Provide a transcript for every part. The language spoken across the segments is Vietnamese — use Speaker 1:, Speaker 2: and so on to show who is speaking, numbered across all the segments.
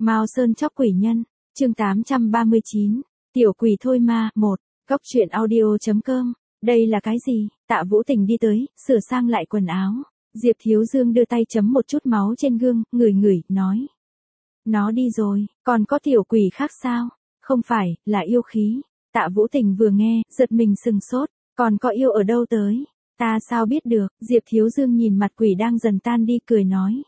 Speaker 1: Mao Sơn chóc quỷ nhân, chương 839, tiểu quỷ thôi ma, 1, Cóc truyện audio.com, đây là cái gì? Tạ Vũ Tình đi tới, sửa sang lại quần áo. Diệp Thiếu Dương đưa tay chấm một chút máu trên gương, ngửi, nói. Nó đi rồi, còn có tiểu quỷ khác sao? Không phải, là yêu khí. Tạ Vũ Tình vừa nghe, giật mình sừng sốt, còn có yêu ở đâu tới? Ta sao biết được? Diệp Thiếu Dương nhìn mặt quỷ đang dần tan đi cười nói.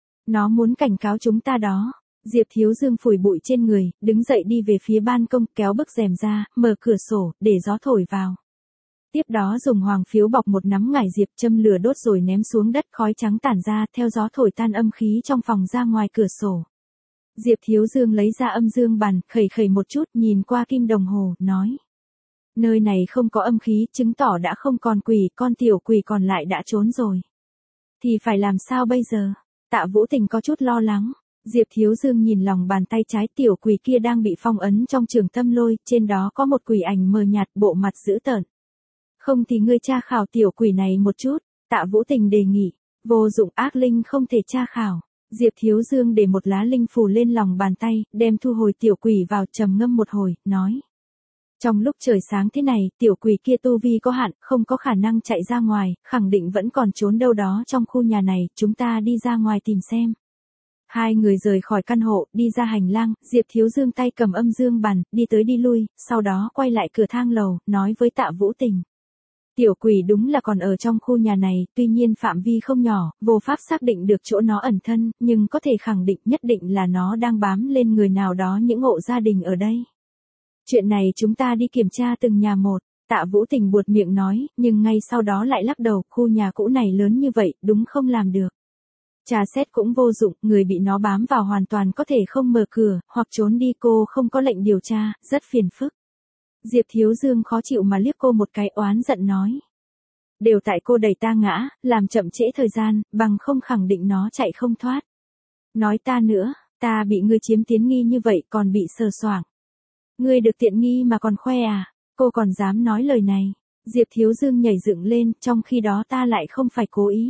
Speaker 1: Nó muốn cảnh cáo chúng ta đó. Diệp Thiếu Dương phủi bụi trên người, đứng dậy đi về phía ban công, kéo bức rèm ra, mở cửa sổ, để gió thổi vào. Tiếp đó dùng hoàng phiếu bọc một nắm ngải diệp, châm lửa đốt rồi ném xuống đất, khói trắng tản ra, theo gió thổi tan âm khí trong phòng ra ngoài cửa sổ. Diệp Thiếu Dương lấy ra âm dương bàn, khẩy một chút, nhìn qua kim đồng hồ, nói. Nơi này không có âm khí, chứng tỏ đã không còn quỷ, con tiểu quỷ còn lại đã trốn rồi. Thì phải làm sao bây giờ? Tạ Vũ Tình có chút lo lắng. Diệp Thiếu Dương nhìn lòng bàn tay trái, tiểu quỷ kia đang bị phong ấn trong trường tâm lôi, trên đó có một quỷ ảnh mờ nhạt, bộ mặt dữ tợn. Không thì ngươi tra khảo tiểu quỷ này một chút, Tạ Vũ Tình đề nghị. Vô dụng, ác linh không thể tra khảo. Diệp Thiếu Dương để một lá linh phù lên lòng bàn tay, đem thu hồi tiểu quỷ vào, trầm ngâm một hồi, nói. Trong lúc trời sáng thế này, tiểu quỷ kia tu vi có hạn, không có khả năng chạy ra ngoài, khẳng định vẫn còn trốn đâu đó trong khu nhà này, chúng ta đi ra ngoài tìm xem. Hai người rời khỏi căn hộ, đi ra hành lang, Diệp Thiếu Dương tay cầm âm dương bàn, đi tới đi lui, sau đó quay lại cửa thang lầu, nói với Tạ Vũ Tình. Tiểu quỷ đúng là còn ở trong khu nhà này, tuy nhiên phạm vi không nhỏ, vô pháp xác định được chỗ nó ẩn thân, nhưng có thể khẳng định nhất định là nó đang bám lên người nào đó những hộ gia đình ở đây. Chuyện này chúng ta đi kiểm tra từng nhà một, Tạ Vũ Tình buột miệng nói, nhưng ngay sau đó lại lắc đầu, khu nhà cũ này lớn như vậy, đúng không làm được. Trà xét cũng vô dụng, người bị nó bám vào hoàn toàn có thể không mở cửa, hoặc trốn đi, cô không có lệnh điều tra, rất phiền phức. Diệp Thiếu Dương khó chịu mà liếc cô một cái, oán giận nói. Đều tại cô đẩy ta ngã, làm chậm trễ thời gian, bằng không khẳng định nó chạy không thoát. Nói ta nữa, ta bị ngươi chiếm tiện nghi như vậy còn bị sờ soạng. Ngươi được tiện nghi mà còn khoe à, cô còn dám nói lời này. Diệp Thiếu Dương nhảy dựng lên, trong khi đó ta lại không phải cố ý.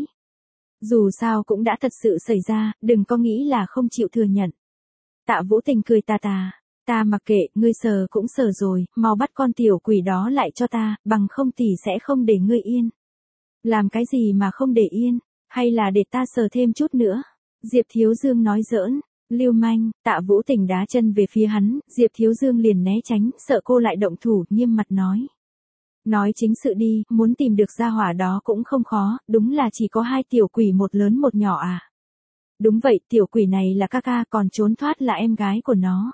Speaker 1: Dù sao cũng đã thật sự xảy ra, đừng có nghĩ là không chịu thừa nhận. Tạ Vũ Tình cười tà, ta mặc kệ, ngươi sờ cũng sờ rồi, mau bắt con tiểu quỷ đó lại cho ta, bằng không tỷ sẽ không để ngươi yên. Làm cái gì mà không để yên, hay là để ta sờ thêm chút nữa? Diệp Thiếu Dương nói giỡn. Lưu manh, Tạ Vũ Tình đá chân về phía hắn, Diệp Thiếu Dương liền né tránh, sợ cô lại động thủ, nghiêm mặt nói. Nói chính sự đi, muốn tìm được gia hỏa đó cũng không khó, đúng là chỉ có hai tiểu quỷ, một lớn một nhỏ à. Đúng vậy, tiểu quỷ này là ca, còn trốn thoát là em gái của nó.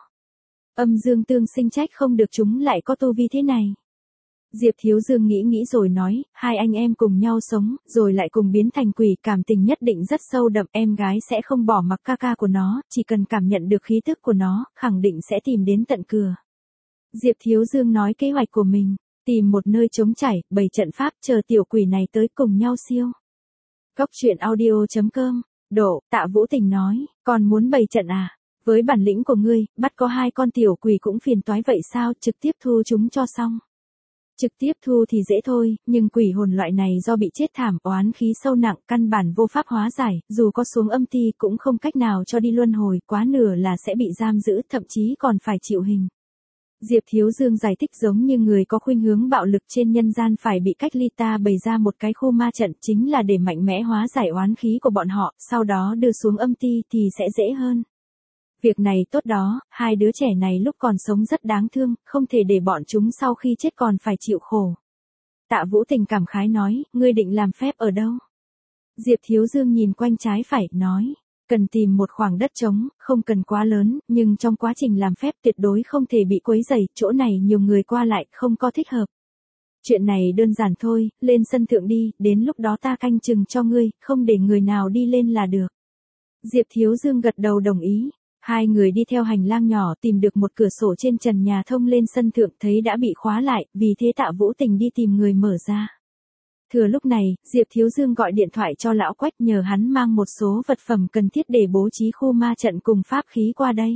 Speaker 1: Âm dương tương sinh, trách không được chúng lại có tu vi thế này. Diệp Thiếu Dương nghĩ rồi nói, hai anh em cùng nhau sống, rồi lại cùng biến thành quỷ, cảm tình nhất định rất sâu đậm, em gái sẽ không bỏ mặc ca của nó, chỉ cần cảm nhận được khí tức của nó, khẳng định sẽ tìm đến tận cửa. Diệp Thiếu Dương nói kế hoạch của mình, tìm một nơi trống trải, bày trận pháp, chờ tiểu quỷ này tới cùng nhau siêu. Cóc truyện audio.com, Độ, Tạ Vũ Tình nói, còn muốn bày trận à? Với bản lĩnh của ngươi, bắt có hai con tiểu quỷ cũng phiền toái vậy sao, trực tiếp thu chúng cho xong. Trực tiếp thu thì dễ thôi, nhưng quỷ hồn loại này do bị chết thảm, oán khí sâu nặng, căn bản vô pháp hóa giải, dù có xuống âm ti cũng không cách nào cho đi luân hồi, quá nửa là sẽ bị giam giữ, thậm chí còn phải chịu hình. Diệp Thiếu Dương giải thích giống như người có khuynh hướng bạo lực trên nhân gian phải bị cách ly, ta bày ra một cái khu ma trận chính là để mạnh mẽ hóa giải oán khí của bọn họ, sau đó đưa xuống âm ti thì sẽ dễ hơn. Việc này tốt đó, hai đứa trẻ này lúc còn sống rất đáng thương, không thể để bọn chúng sau khi chết còn phải chịu khổ. Tạ Vũ Tình cảm khái nói, ngươi định làm phép ở đâu? Diệp Thiếu Dương nhìn quanh trái phải, nói, cần tìm một khoảng đất trống, không cần quá lớn, nhưng trong quá trình làm phép tuyệt đối không thể bị quấy rầy, chỗ này nhiều người qua lại, không có thích hợp. Chuyện này đơn giản thôi, lên sân thượng đi, đến lúc đó ta canh chừng cho ngươi, không để người nào đi lên là được. Diệp Thiếu Dương gật đầu đồng ý. Hai người đi theo hành lang nhỏ, tìm được một cửa sổ trên trần nhà thông lên sân thượng, thấy đã bị khóa lại, vì thế Tạ Vũ Tình đi tìm người mở ra. Thừa lúc này, Diệp Thiếu Dương gọi điện thoại cho lão Quách, nhờ hắn mang một số vật phẩm cần thiết để bố trí khu ma trận cùng pháp khí qua đây.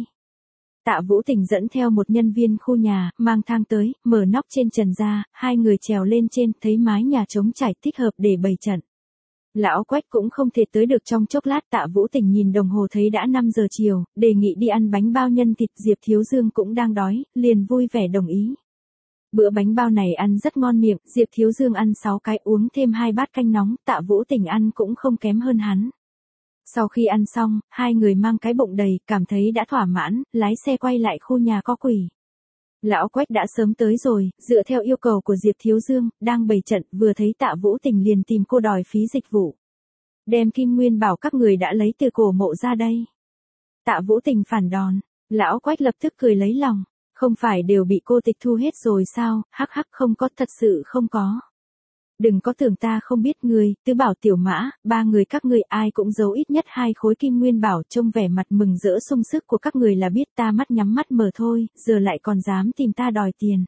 Speaker 1: Tạ Vũ Tình dẫn theo một nhân viên khu nhà, mang thang tới, mở nóc trên trần ra, hai người trèo lên trên, thấy mái nhà trống trải thích hợp để bày trận. Lão Quách cũng không thể tới được trong chốc lát. Tạ Vũ Tình nhìn đồng hồ thấy đã 5 giờ chiều, đề nghị đi ăn bánh bao nhân thịt. Diệp Thiếu Dương cũng đang đói, liền vui vẻ đồng ý. Bữa bánh bao này ăn rất ngon miệng, Diệp Thiếu Dương ăn 6 cái uống thêm 2 bát canh nóng, Tạ Vũ Tình ăn cũng không kém hơn hắn. Sau khi ăn xong, hai người mang cái bụng đầy, cảm thấy đã thỏa mãn, lái xe quay lại khu nhà có quỷ. Lão Quách đã sớm tới rồi, dựa theo yêu cầu của Diệp Thiếu Dương, đang bày trận, vừa thấy Tạ Vũ Tình liền tìm cô đòi phí dịch vụ. Đem Kim Nguyên Bảo các người đã lấy từ cổ mộ ra đây. Tạ Vũ Tình phản đòn, Lão Quách lập tức cười lấy lòng. Không phải đều bị cô tịch thu hết rồi sao, hắc hắc không có, thật sự không có. Đừng có tưởng ta không biết người, Tứ Bảo Tiểu Mã, ba người các người ai cũng giấu ít nhất 2 khối Kim Nguyên Bảo, trông vẻ mặt mừng rỡ sung sức của các người là biết ta mắt nhắm mắt mở thôi, giờ lại còn dám tìm ta đòi tiền.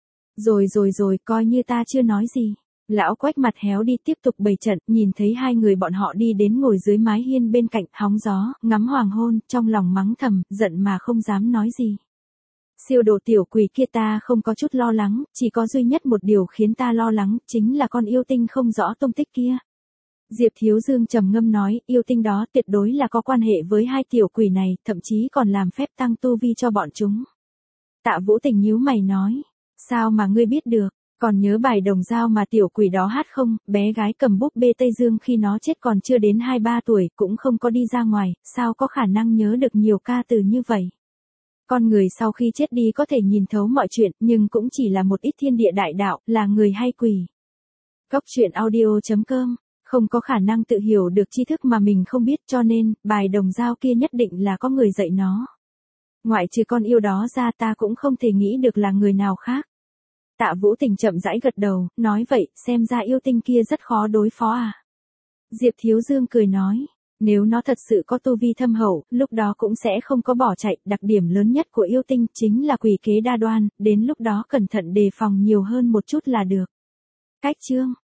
Speaker 1: Rồi, coi như ta chưa nói gì. Lão Quách mặt héo đi tiếp tục bày trận, nhìn thấy hai người bọn họ đi đến ngồi dưới mái hiên bên cạnh, hóng gió, ngắm hoàng hôn, trong lòng mắng thầm, giận mà không dám nói gì. Siêu độ tiểu quỷ kia ta không có chút lo lắng, chỉ có duy nhất một điều khiến ta lo lắng, chính là con yêu tinh không rõ tung tích kia. Diệp Thiếu Dương trầm ngâm nói, yêu tinh đó tuyệt đối là có quan hệ với hai tiểu quỷ này, thậm chí còn làm phép tăng tu vi cho bọn chúng. Tạ Vũ Tình nhíu mày nói, sao mà ngươi biết được, còn nhớ bài đồng dao mà tiểu quỷ đó hát không, bé gái cầm búp bê Tây Dương khi nó chết còn chưa đến 2-3 tuổi, cũng không có đi ra ngoài, sao có khả năng nhớ được nhiều ca từ như vậy. Con người sau khi chết đi có thể nhìn thấu mọi chuyện, nhưng cũng chỉ là một ít thiên địa đại đạo, là người hay quỷ. Cốc truyện audio.com, không có khả năng tự hiểu được tri thức mà mình không biết, cho nên, bài đồng dao kia nhất định là có người dạy nó. Ngoại trừ con yêu đó ra ta cũng không thể nghĩ được là người nào khác. Tạ Vũ Tình chậm rãi gật đầu, nói vậy, xem ra yêu tinh kia rất khó đối phó à. Diệp Thiếu Dương cười nói. Nếu nó thật sự có tu vi thâm hậu, lúc đó cũng sẽ không có bỏ chạy, đặc điểm lớn nhất của yêu tinh chính là quỷ kế đa đoan, đến lúc đó cẩn thận đề phòng nhiều hơn một chút là được. Cách chương